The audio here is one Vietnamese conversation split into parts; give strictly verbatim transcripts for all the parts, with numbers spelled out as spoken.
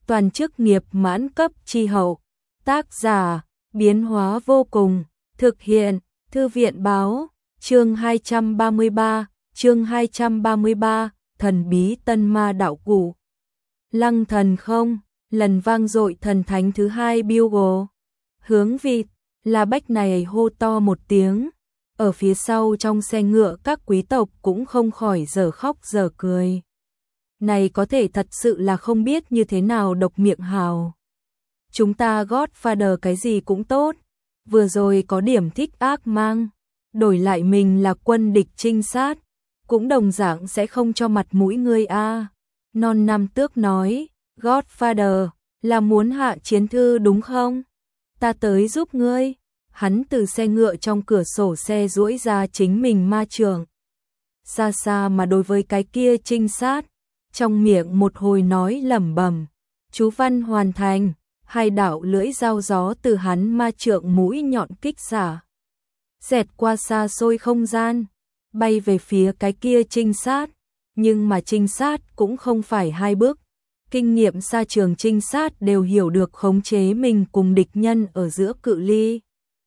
toàn chức nghiệp mãn cấp chi hậu. Tác giả, biến hóa vô cùng, thực hiện, Thư viện báo, chương hai trăm ba mươi ba, chương hai trăm ba mươi ba, thần bí tân ma đạo cụ. Lăng thần không, lần vang dội thần thánh thứ hai bugle. Hướng vịt, La Bách này hô to một tiếng. Ở phía sau trong xe ngựa các quý tộc cũng không khỏi dở khóc dở cười. Này có thể thật sự là không biết như thế nào độc miệng hào. Chúng ta Godfather cái gì cũng tốt, vừa rồi có điểm thích ác mang, đổi lại mình là quân địch trinh sát, cũng đồng dạng sẽ không cho mặt mũi ngươi a. Non Nam Tước nói, Godfather, là muốn hạ chiến thư đúng không? Ta tới giúp ngươi. Hắn từ xe ngựa trong cửa sổ xe duỗi ra chính mình ma trường. Xa xa mà đối với cái kia trinh sát, trong miệng một hồi nói lẩm bẩm, chú văn hoàn thành, hai đạo lưỡi dao gió từ hắn ma trượng mũi nhọn kích xả, xẹt qua xa xôi không gian, bay về phía cái kia trinh sát, nhưng mà trinh sát cũng không phải hai bước. Kinh nghiệm xa trường trinh sát đều hiểu được khống chế mình cùng địch nhân ở giữa cự ly.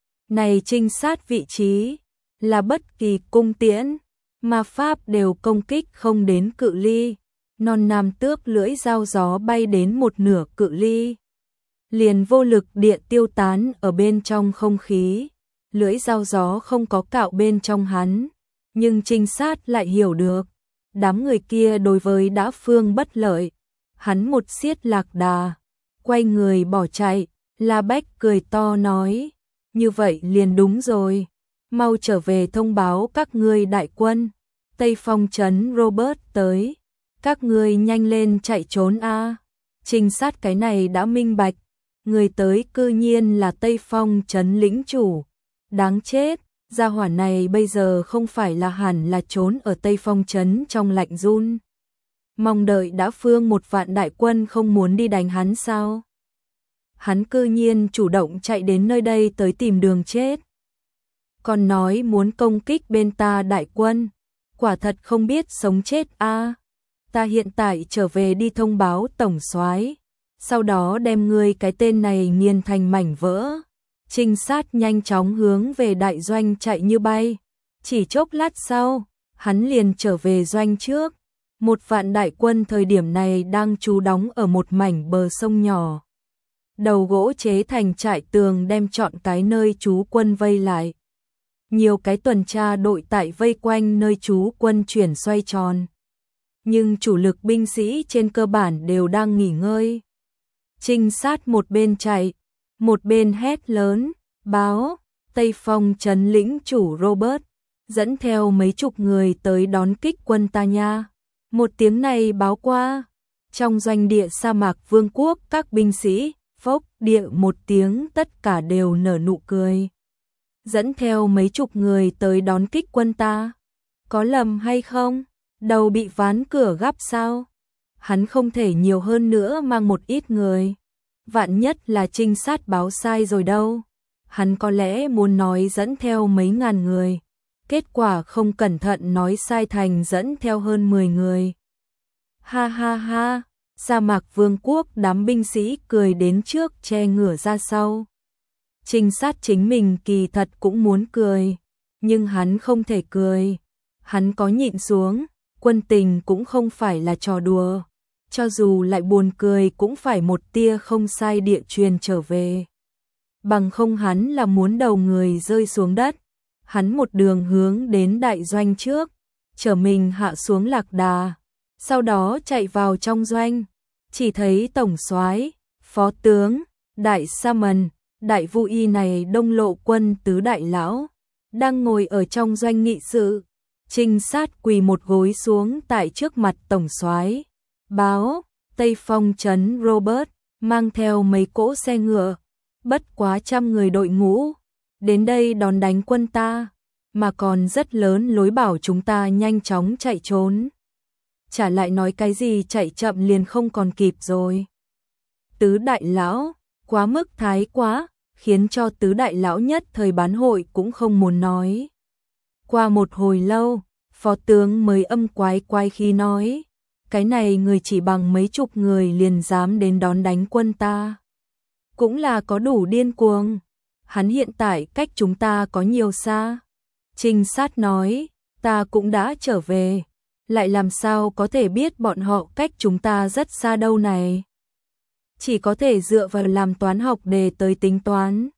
Này trinh sát vị trí, là bất kỳ cung tiễn, ma pháp đều công kích không đến cự ly. Non Nam Tước lưỡi dao gió bay đến một nửa cự ly, liền vô lực địa tiêu tán ở bên trong không khí. Lưỡi dao gió không có cạo bên trong hắn, nhưng trinh sát lại hiểu được, đám người kia đối với đã phương bất lợi. Hắn một xiết lạc đà, quay người bỏ chạy. La Bách cười to nói, như vậy liền đúng rồi, mau trở về thông báo các ngươi đại quân, Tây Phong trấn Robert tới, các ngươi nhanh lên chạy trốn a. Trinh sát cái này đã minh bạch, người tới cư nhiên là Tây Phong trấn lĩnh chủ, đáng chết, gia hỏa này bây giờ không phải là hẳn là trốn ở Tây Phong trấn trong lạnh run. Mong đợi đã phương một vạn đại quân không muốn đi đánh hắn sao? Hắn cư nhiên chủ động chạy đến nơi đây tới tìm đường chết. Còn nói muốn công kích bên ta đại quân, quả thật không biết sống chết a. Ta hiện tại trở về đi thông báo tổng soái, sau đó đem ngươi cái tên này nghiền thành mảnh vỡ. Trinh sát nhanh chóng hướng về đại doanh chạy như bay. Chỉ chốc lát sau, hắn liền trở về doanh trước. Một vạn đại quân thời điểm này đang trú đóng ở một mảnh bờ sông nhỏ. Đầu gỗ chế thành trại tường đem trọn cái nơi trú quân vây lại. Nhiều cái tuần tra đội tại vây quanh nơi trú quân chuyển xoay tròn. Nhưng chủ lực binh sĩ trên cơ bản đều đang nghỉ ngơi. Trinh sát một bên chạy, một bên hét lớn, báo, Tây Phong trấn lĩnh chủ Robert, dẫn theo mấy chục người tới đón kích quân ta nha. Một tiếng này báo qua, trong doanh địa sa mạc vương quốc các binh sĩ, phốc địa một tiếng tất cả đều nở nụ cười. Dẫn theo mấy chục người tới đón kích quân ta, có lầm hay không? Đầu bị ván cửa gắp sao? Hắn không thể nhiều hơn nữa mang một ít người. Vạn nhất là trinh sát báo sai rồi đâu. Hắn có lẽ muốn nói dẫn theo mấy ngàn người. Kết quả không cẩn thận nói sai thành dẫn theo hơn mười người. Ha ha ha, sa mạc vương quốc đám binh sĩ cười đến trước che ngửa ra sau. Trinh sát chính mình kỳ thật cũng muốn cười, nhưng hắn không thể cười. Hắn có nhịn xuống, quân tình cũng không phải là trò đùa. Cho dù lại buồn cười cũng phải một tia không sai địa truyền trở về. Bằng không hắn là muốn đầu người rơi xuống đất. Hắn một đường hướng đến đại doanh trước, chở mình hạ xuống lạc đà, sau đó chạy vào trong doanh, chỉ thấy tổng soái, phó tướng, đại sa mần, đại vu y này đông lộ quân tứ đại lão, đang ngồi ở trong doanh nghị sự. Trinh sát quỳ một gối xuống tại trước mặt tổng soái, báo, Tây Phong trấn Robert, mang theo mấy cỗ xe ngựa, bất quá trăm người đội ngũ, đến đây đón đánh quân ta, mà còn rất lớn lối bảo chúng ta nhanh chóng chạy trốn. Trả lại nói cái gì chạy chậm liền không còn kịp rồi. Tứ đại lão, quá mức thái quá, khiến cho tứ đại lão nhất thời bán hội cũng không muốn nói. Qua một hồi lâu, phó tướng mới âm quái quái khi nói, cái này người chỉ bằng mấy chục người liền dám đến đón đánh quân ta. Cũng là có đủ điên cuồng. Hắn hiện tại cách chúng ta có nhiều xa. Trinh sát nói, ta cũng đã trở về. Lại làm sao có thể biết bọn họ cách chúng ta rất xa đâu này. Chỉ có thể dựa vào làm toán học để tới tính toán.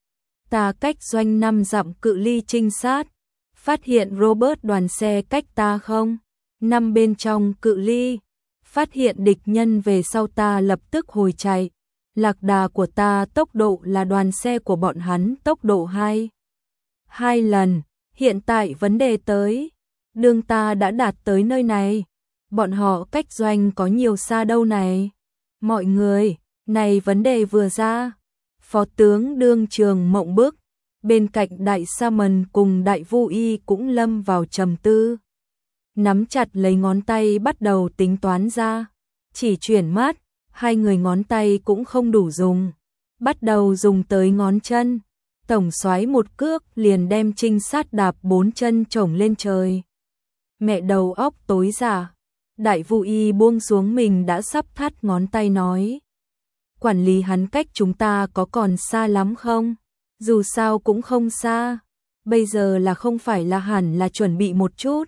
Ta cách doanh năm dặm cự ly trinh sát. Phát hiện Robert đoàn xe cách ta không? Năm bên trong cự ly. Phát hiện địch nhân về sau ta lập tức hồi chạy. Lạc đà của ta tốc độ là đoàn xe của bọn hắn tốc độ hai. Hai lần. Hiện tại vấn đề tới. Đường ta đã đạt tới nơi này. Bọn họ cách doanh có nhiều xa đâu này. Mọi người, này vấn đề vừa ra. Phó tướng đương trường mộng bức. Bên cạnh đại sa mần cùng đại vu y cũng lâm vào trầm tư. Nắm chặt lấy ngón tay bắt đầu tính toán ra. Chỉ chuyển mắt, hai người ngón tay cũng không đủ dùng. Bắt đầu dùng tới ngón chân. Tổng soái một cước liền đem trinh sát đạp bốn chân chổng lên trời. Mẹ đầu óc tối giả. Đại vu y buông xuống mình đã sắp thắt ngón tay nói. Quản lý hắn cách chúng ta có còn xa lắm không? Dù sao cũng không xa. Bây giờ là không phải là hẳn là chuẩn bị một chút.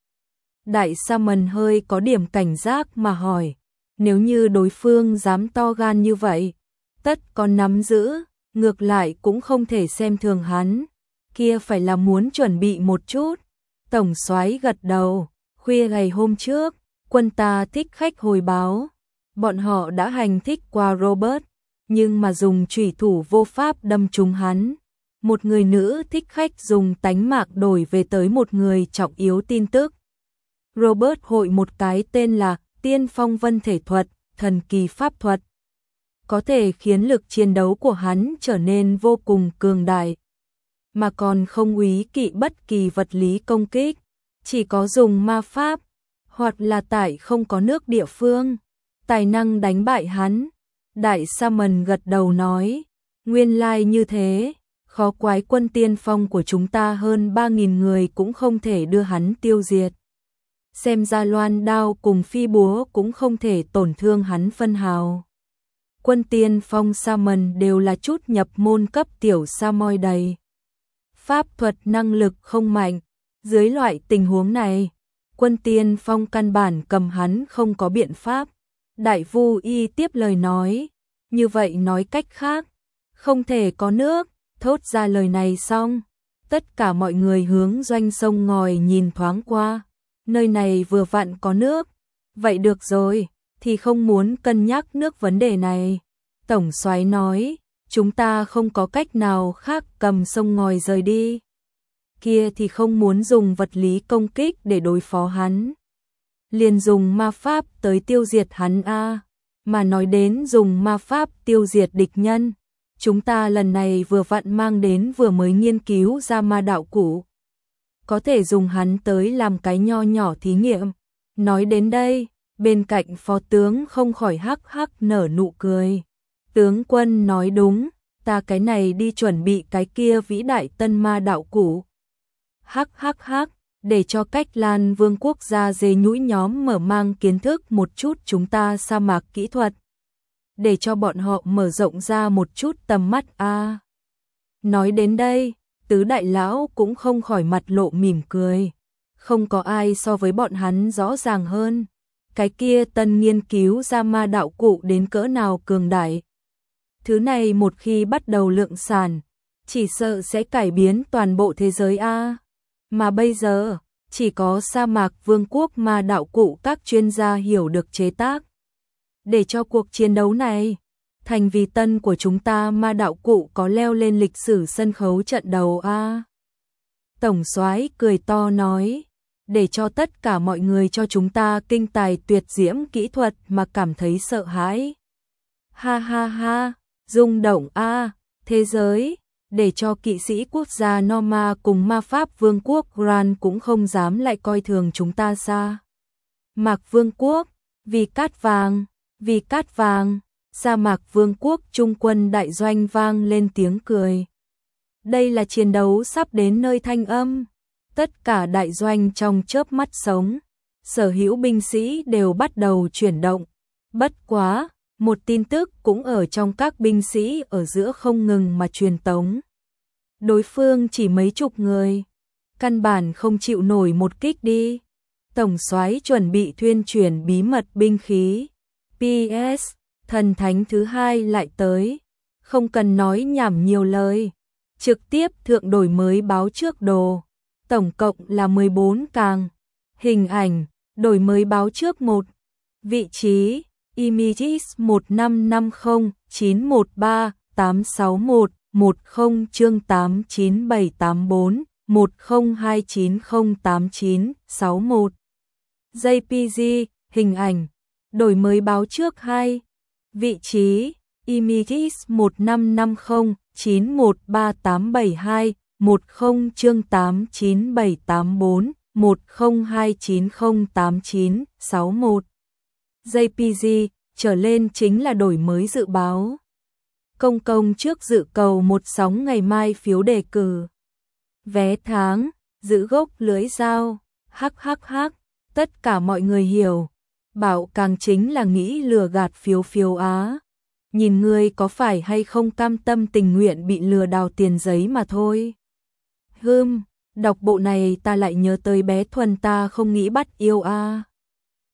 Đại sa mần hơi có điểm cảnh giác mà hỏi. Nếu như đối phương dám to gan như vậy, tất còn nắm giữ, ngược lại cũng không thể xem thường hắn. Kia phải là muốn chuẩn bị một chút. Tổng soái gật đầu. Khuya ngày hôm trước, quân ta thích khách hồi báo. Bọn họ đã hành thích qua Robert, nhưng mà dùng chủy thủ vô pháp đâm trúng hắn. Một người nữ thích khách dùng tánh mạng đổi về tới một người trọng yếu tin tức. Robert hội một cái tên là Tiên Phong Vân Thể Thuật, thần kỳ pháp thuật. Có thể khiến lực chiến đấu của hắn trở nên vô cùng cường đại. Mà còn không úy kỵ bất kỳ vật lý công kích. Chỉ có dùng ma pháp, hoặc là tại không có nước địa phương. Tài năng đánh bại hắn. Đại sa mần gật đầu nói. Nguyên lai like như thế. Khó quái quân tiên phong của chúng ta hơn ba nghìn người cũng không thể đưa hắn tiêu diệt. Xem ra loan đao cùng phi búa cũng không thể tổn thương hắn phân hào. Quân tiên phong sa mần đều là chút nhập môn cấp tiểu sa moi đầy. Pháp thuật năng lực không mạnh. Dưới loại tình huống này, quân tiên phong căn bản cầm hắn không có biện pháp. Đại vu y tiếp lời nói. Như vậy nói cách khác, không thể có nước. Thốt ra lời này xong, tất cả mọi người hướng doanh sông ngòi nhìn thoáng qua. Nơi này vừa vặn có nước. Vậy được rồi, thì không muốn cân nhắc nước vấn đề này. Tổng soái nói, chúng ta không có cách nào khác cầm sông ngòi rời đi. Kia thì không muốn dùng vật lý công kích để đối phó hắn. Liền dùng ma pháp tới tiêu diệt hắn a. Mà nói đến dùng ma pháp tiêu diệt địch nhân. Chúng ta lần này vừa vặn mang đến vừa mới nghiên cứu ra ma đạo cũ. Có thể dùng hắn tới làm cái nho nhỏ thí nghiệm. Nói đến đây, bên cạnh phó tướng không khỏi hắc hắc nở nụ cười. Tướng quân nói đúng, ta cái này đi chuẩn bị cái kia vĩ đại tân ma đạo cũ. Hắc hắc hắc, để cho cách Lan Vương quốc gia dê nhũi nhóm mở mang kiến thức một chút chúng ta sa mạc kỹ thuật. Để cho bọn họ mở rộng ra một chút tầm mắt a. À, nói đến đây, tứ đại lão cũng không khỏi mặt lộ mỉm cười. Không có ai so với bọn hắn rõ ràng hơn. Cái kia tân nghiên cứu ra ma đạo cụ đến cỡ nào cường đại. Thứ này một khi bắt đầu lượng sản, chỉ sợ sẽ cải biến toàn bộ thế giới a. À, mà bây giờ, chỉ có sa mạc vương quốc ma đạo cụ các chuyên gia hiểu được chế tác. Để cho cuộc chiến đấu này, thành vì tân của chúng ta ma đạo cụ có leo lên lịch sử sân khấu trận đầu a. À, tổng soái cười to nói, để cho tất cả mọi người cho chúng ta kinh tài tuyệt diễm kỹ thuật mà cảm thấy sợ hãi. Ha ha ha, rung động a, à, thế giới, để cho kỵ sĩ quốc gia Norma cùng ma pháp vương quốc Gran cũng không dám lại coi thường chúng ta xa. Mạc vương quốc, vì cát vàng, vì cát vàng, sa mạc vương quốc trung quân đại doanh vang lên tiếng cười. Đây là chiến đấu sắp đến nơi thanh âm. Tất cả đại doanh trong chớp mắt sống, sở hữu binh sĩ đều bắt đầu chuyển động. Bất quá, một tin tức cũng ở trong các binh sĩ ở giữa không ngừng mà truyền tống. Đối phương chỉ mấy chục người, căn bản không chịu nổi một kích đi. Tổng soái chuẩn bị thuyên chuyển bí mật binh khí. pê ét, thần thánh thứ hai lại tới, không cần nói nhảm nhiều lời, trực tiếp thượng đổi mới báo trước đồ. Tổng cộng là mười bốn càng. Hình ảnh, đổi mới báo trước một. Vị trí, Images một năm năm không chín một ba tám sáu một một không chương tám chín bảy tám bốn một không hai chín không tám chín sáu một. jê pê giê, hình ảnh, đổi mới báo trước hai. Vị trí, Images một năm năm không chín một ba tám bảy hai một không chương tám chín bảy tám bốn một không hai chín không tám chín sáu một. jê pê giê trở lên chính là đổi mới dự báo. Công công trước dự cầu một sóng ngày mai phiếu đề cử. Vé tháng, giữ gốc lưỡi dao, hắc hắc hắc, tất cả mọi người hiểu. Bảo càng chính là nghĩ lừa gạt phiếu phiếu á. Nhìn ngươi có phải hay không cam tâm tình nguyện bị lừa đào tiền giấy mà thôi. Hưm, đọc bộ này ta lại nhớ tới bé Thuần ta không nghĩ bắt yêu a.